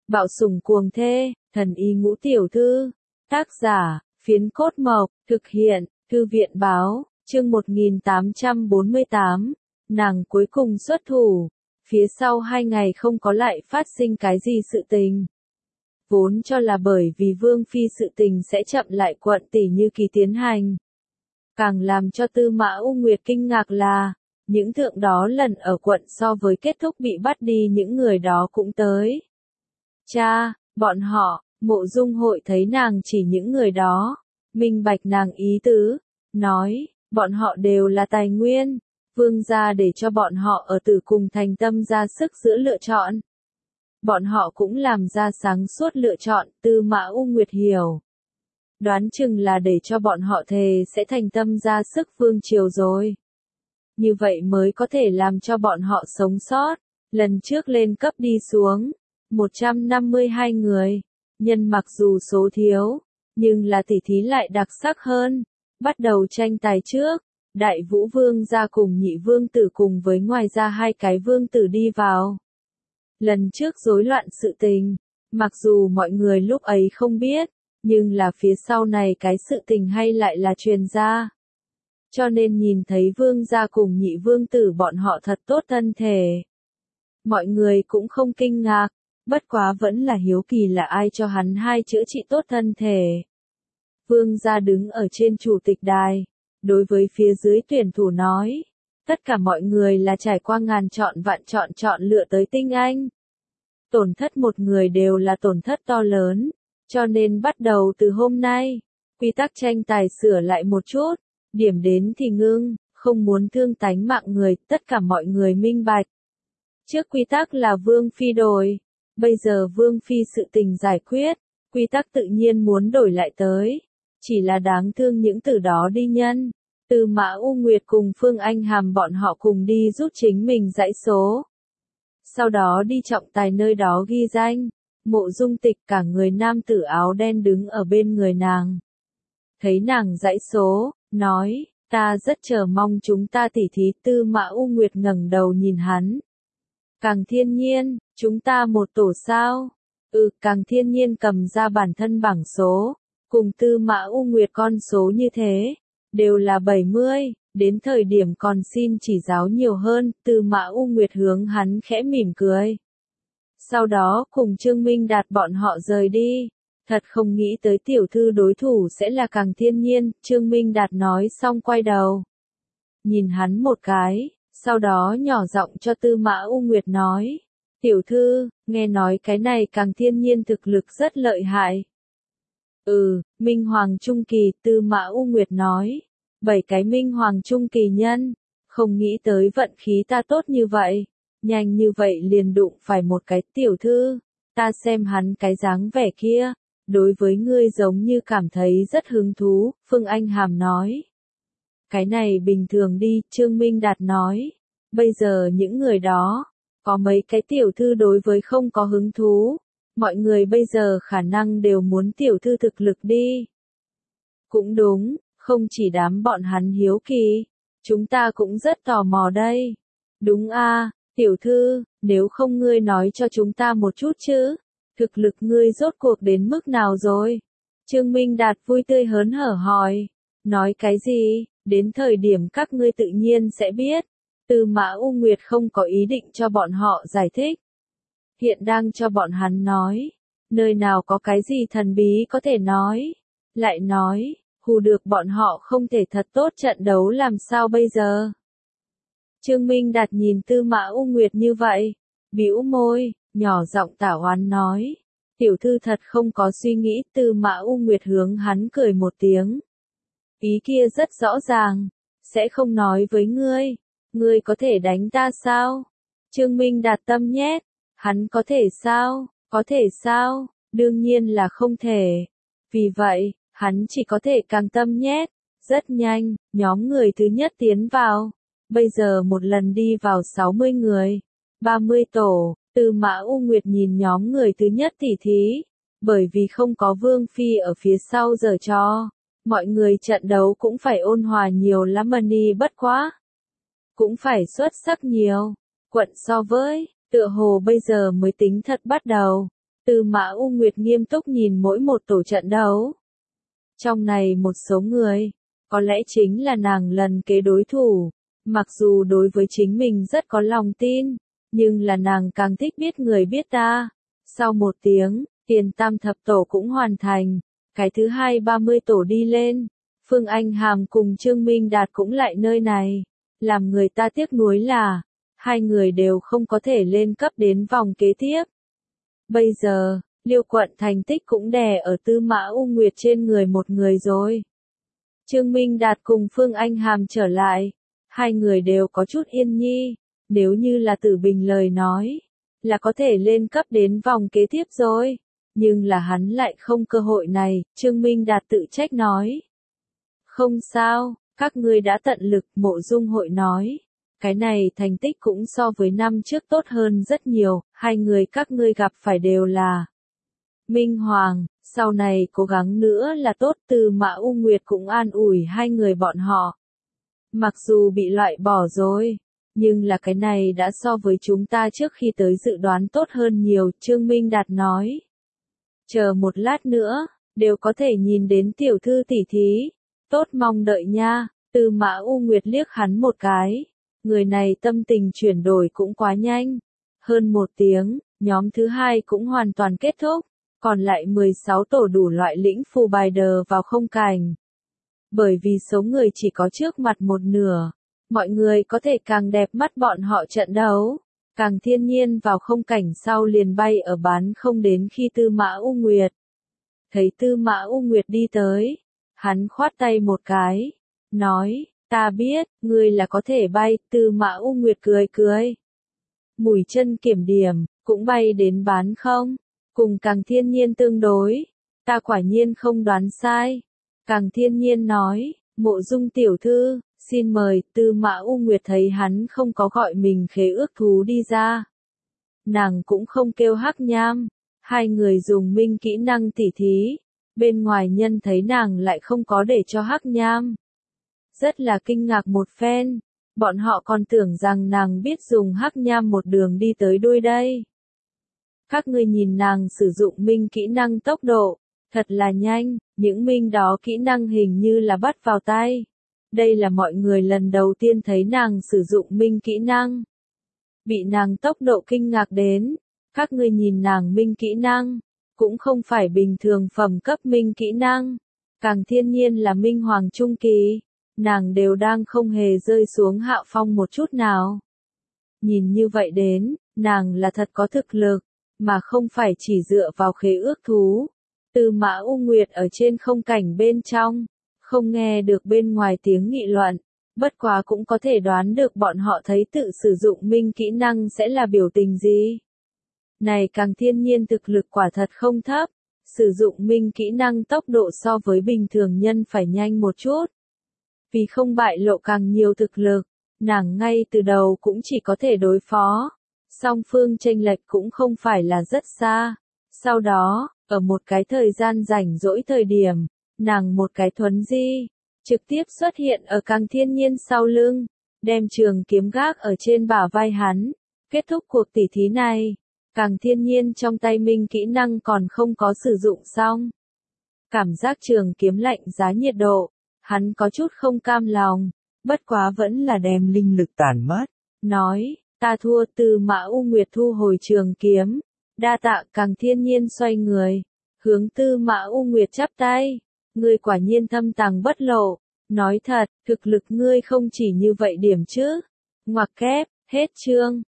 Bạo sủng cuồng thê, thần y ngũ tiểu thư. Tác giả, Phiến Cốt Mộc, thực hiện, Thư viện báo, chương 1848, nàng cuối cùng xuất thủ. Phía sau 2 ngày không có lại phát sinh cái gì sự tình. Vốn cho là bởi vì Vương Phi sự tình sẽ chậm lại quận tỷ như kỳ tiến hành. Càng làm cho Tư Mã U Nguyệt kinh ngạc là, những thượng đó lần ở quận so với kết thúc bị bắt đi những người đó cũng tới. Cha, bọn họ, Mộ Dung Hội thấy nàng chỉ những người đó, minh bạch nàng ý tứ, nói, bọn họ đều là tài nguyên, Vương gia để cho bọn họ ở Tử Cùng thành tâm ra sức giữa lựa chọn. Bọn họ cũng làm ra sáng suốt lựa chọn, Tư Mã U Nguyệt hiểu. Đoán chừng là để cho bọn họ thề sẽ thành tâm ra sức vương triều rồi. Như vậy mới có thể làm cho bọn họ sống sót. Lần trước lên cấp đi xuống, 152 người. Nhân mặc dù số thiếu, nhưng là tỉ thí lại đặc sắc hơn. Bắt đầu tranh tài trước, Đại Vũ Vương ra cùng Nhị Vương tử cùng với ngoài ra 2 cái vương tử đi vào. Lần trước rối loạn sự tình, mặc dù mọi người lúc ấy không biết, nhưng là phía sau này cái sự tình hay lại là truyền ra. Cho nên nhìn thấy Vương gia cùng Nhị Vương tử bọn họ thật tốt thân thể. Mọi người cũng không kinh ngạc, bất quá vẫn là hiếu kỳ là ai cho hắn 2 chữa trị tốt thân thể. Vương gia đứng ở trên chủ tịch đài, đối với phía dưới tuyển thủ nói, tất cả mọi người là trải qua ngàn chọn vạn chọn lựa tới tinh anh. Tổn thất một người đều là tổn thất to lớn, cho nên bắt đầu từ hôm nay, quy tắc tranh tài sửa lại một chút, điểm đến thì ngưng, không muốn thương tánh mạng người, tất cả mọi người minh bạch. Trước quy tắc là Vương Phi đổi, bây giờ Vương Phi sự tình giải quyết, quy tắc tự nhiên muốn đổi lại tới, chỉ là đáng thương những từ đó đi nhân. Tư Mã U Nguyệt cùng Phương Anh Hàm bọn họ cùng đi giúp chính mình dãy số. Sau đó đi trọng tài nơi đó ghi danh, Mộ Dung Tịch cả người nam tử áo đen đứng ở bên người nàng. Thấy nàng dãy số, nói, ta rất chờ mong chúng ta tỉ thí. Tư Mã U Nguyệt ngẩng đầu nhìn hắn. Càng Thiên Nhiên, chúng ta một tổ sao? Càng Thiên Nhiên cầm ra bản thân bảng số, cùng Tư Mã U Nguyệt con số như thế, đều là 70, đến thời điểm còn xin chỉ giáo nhiều hơn. Tư Mã U Nguyệt hướng hắn khẽ mỉm cười. Sau đó cùng Trương Minh Đạt bọn họ rời đi. Thật không nghĩ tới tiểu thư đối thủ sẽ là Càng Thiên Nhiên, Trương Minh Đạt nói xong quay đầu. Nhìn hắn một cái, sau đó nhỏ giọng cho Tư Mã U Nguyệt nói. Tiểu thư, nghe nói cái này Càng Thiên Nhiên thực lực rất lợi hại. Minh Hoàng Trung Kỳ, Tư Mã U Nguyệt nói. 7 cái Minh Hoàng Trung Kỳ nhân, không nghĩ tới vận khí ta tốt như vậy. Nhanh như vậy liền đụng phải một cái tiểu thư, ta xem hắn cái dáng vẻ kia, đối với ngươi giống như cảm thấy rất hứng thú, Phương Anh Hàm nói. Cái này bình thường đi, Trương Minh Đạt nói. Bây giờ những người đó, có mấy cái tiểu thư đối với không có hứng thú, mọi người bây giờ khả năng đều muốn tiểu thư thực lực đi. Cũng đúng, không chỉ đám bọn hắn hiếu kỳ, chúng ta cũng rất tò mò đây. Đúng a, tiểu thư, nếu không ngươi nói cho chúng ta một chút chứ, thực lực ngươi rốt cuộc đến mức nào rồi? Trương Minh Đạt vui tươi hớn hở hỏi. Nói cái gì, đến thời điểm các ngươi tự nhiên sẽ biết. Tư Mã U Nguyệt không có ý định cho bọn họ giải thích. Hiện đang cho bọn hắn nói, nơi nào có cái gì thần bí có thể nói. Lại nói, hù được bọn họ không thể thật tốt trận đấu làm sao bây giờ? Trương Minh Đạt nhìn Tư Mã U Nguyệt như vậy, bĩu môi, nhỏ giọng tả oán nói. Tiểu thư thật không có suy nghĩ. Tư Mã U Nguyệt hướng hắn cười một tiếng. Ý kia rất rõ ràng, sẽ không nói với ngươi, ngươi có thể đánh ta sao? Trương Minh Đạt tâm nhét, hắn có thể sao? Có thể sao? Đương nhiên là không thể. Vì vậy, hắn chỉ có thể càng tâm nhét. Rất nhanh, nhóm người thứ nhất tiến vào. Bây giờ một lần đi vào 60 người, 30 tổ. Tư Mã U Nguyệt nhìn nhóm người thứ nhất tỉ thí, bởi vì không có Vương Phi ở phía sau giở trò, mọi người trận đấu cũng phải ôn hòa nhiều lắm đi, bất quá cũng phải xuất sắc nhiều. Quận so với, tựa hồ bây giờ mới tính thật bắt đầu. Tư Mã U Nguyệt nghiêm túc nhìn mỗi một tổ trận đấu. Trong này một số người, có lẽ chính là nàng lần kế đối thủ, mặc dù đối với chính mình rất có lòng tin, nhưng là nàng càng thích biết người biết ta. Sau một tiếng, tiền tam thập tổ cũng hoàn thành, cái thứ hai 30 tổ đi lên, Phương Anh Hàm cùng Trương Minh Đạt cũng lại nơi này. Làm người ta tiếc nuối là, hai người đều không có thể lên cấp đến vòng kế tiếp. Bây giờ, Liêu Quận thành tích cũng đè ở Tư Mã U Nguyệt trên người một người rồi. Trương Minh Đạt cùng Phương Anh Hàm trở lại, hai người đều có chút yên nhi, nếu như là Tử Bình lời nói, là có thể lên cấp đến vòng kế tiếp rồi, nhưng là hắn lại không cơ hội này, Trương Minh Đạt tự trách nói. Không sao, các ngươi đã tận lực, Mộ Dung Hội nói. Cái này thành tích cũng so với năm trước tốt hơn rất nhiều, hai người các ngươi gặp phải đều là Minh Hoàng, sau này cố gắng nữa là tốt. Tư Mã U Nguyệt cũng an ủi hai người bọn họ. Mặc dù bị loại bỏ rồi, nhưng là cái này đã so với chúng ta trước khi tới dự đoán tốt hơn nhiều, Trương Minh Đạt nói. Chờ một lát nữa, đều có thể nhìn đến tiểu thư tỷ thí, tốt mong đợi nha. Tư Mã U Nguyệt liếc hắn một cái, người này tâm tình chuyển đổi cũng quá nhanh. Hơn một tiếng, nhóm thứ hai cũng hoàn toàn kết thúc, còn lại 16 tổ đủ loại lĩnh phù bài đờ vào không cảnh. Bởi vì số người chỉ có trước mặt một nửa, mọi người có thể càng đẹp mắt bọn họ trận đấu, càng thiên nhiên vào không cảnh sau liền bay ở bán không đến khi Tư Mã U Nguyệt. Thấy Tư Mã U Nguyệt đi tới, hắn khoát tay một cái, nói, ta biết, ngươi là có thể bay. Tư Mã U Nguyệt cười cười. Mũi chân kiểm điểm, cũng bay đến bán không, cùng càng thiên nhiên tương đối, ta quả nhiên không đoán sai. Càng thiên nhiên nói, Mộ Dung tiểu thư, xin mời. Tư Mã U Nguyệt thấy hắn không có gọi mình khế ước thú đi ra. Nàng cũng không kêu Hắc Nham, hai người dùng minh kỹ năng tỉ thí, bên ngoài nhân thấy nàng lại không có để cho Hắc Nham. Rất là kinh ngạc một phen, bọn họ còn tưởng rằng nàng biết dùng Hắc Nham một đường đi tới đuôi đây. Các ngươi nhìn nàng sử dụng minh kỹ năng tốc độ, thật là nhanh, những minh đó kỹ năng hình như là bắt vào tay. Đây là mọi người lần đầu tiên thấy nàng sử dụng minh kỹ năng. Bị nàng tốc độ kinh ngạc đến, các ngươi nhìn nàng minh kỹ năng, cũng không phải bình thường phẩm cấp minh kỹ năng, càng thiên nhiên là minh hoàng trung kỳ, nàng đều đang không hề rơi xuống hạ phong một chút nào. Nhìn như vậy đến, nàng là thật có thực lực, mà không phải chỉ dựa vào khế ước thú. Tư Mã U Nguyệt ở trên không cảnh bên trong, không nghe được bên ngoài tiếng nghị luận, bất quá cũng có thể đoán được bọn họ thấy tự sử dụng minh kỹ năng sẽ là biểu tình gì. Này càng thiên nhiên thực lực quả thật không thấp, sử dụng minh kỹ năng tốc độ so với bình thường nhân phải nhanh một chút. Vì không bại lộ càng nhiều thực lực, nàng ngay từ đầu cũng chỉ có thể đối phó, song phương chênh lệch cũng không phải là rất xa. Sau đó, ở một cái thời gian rảnh rỗi thời điểm, nàng một cái thuấn di, trực tiếp xuất hiện ở càng thiên nhiên sau lưng, đem trường kiếm gác ở trên bả vai hắn. Kết thúc cuộc tỉ thí này, càng thiên nhiên trong tay minh kỹ năng còn không có sử dụng xong. Cảm giác trường kiếm lạnh giá nhiệt độ, hắn có chút không cam lòng, bất quá vẫn là đem linh lực tản mất. Nói, ta thua. Tư Mã U Nguyệt thu hồi trường kiếm, đa tạ. Càng thiên nhiên xoay người, hướng Tư Mã U Nguyệt chắp tay. Ngươi quả nhiên thâm tàng bất lộ, nói thật, thực lực ngươi không chỉ như vậy điểm chứ. Ngoặc kép, hết chương.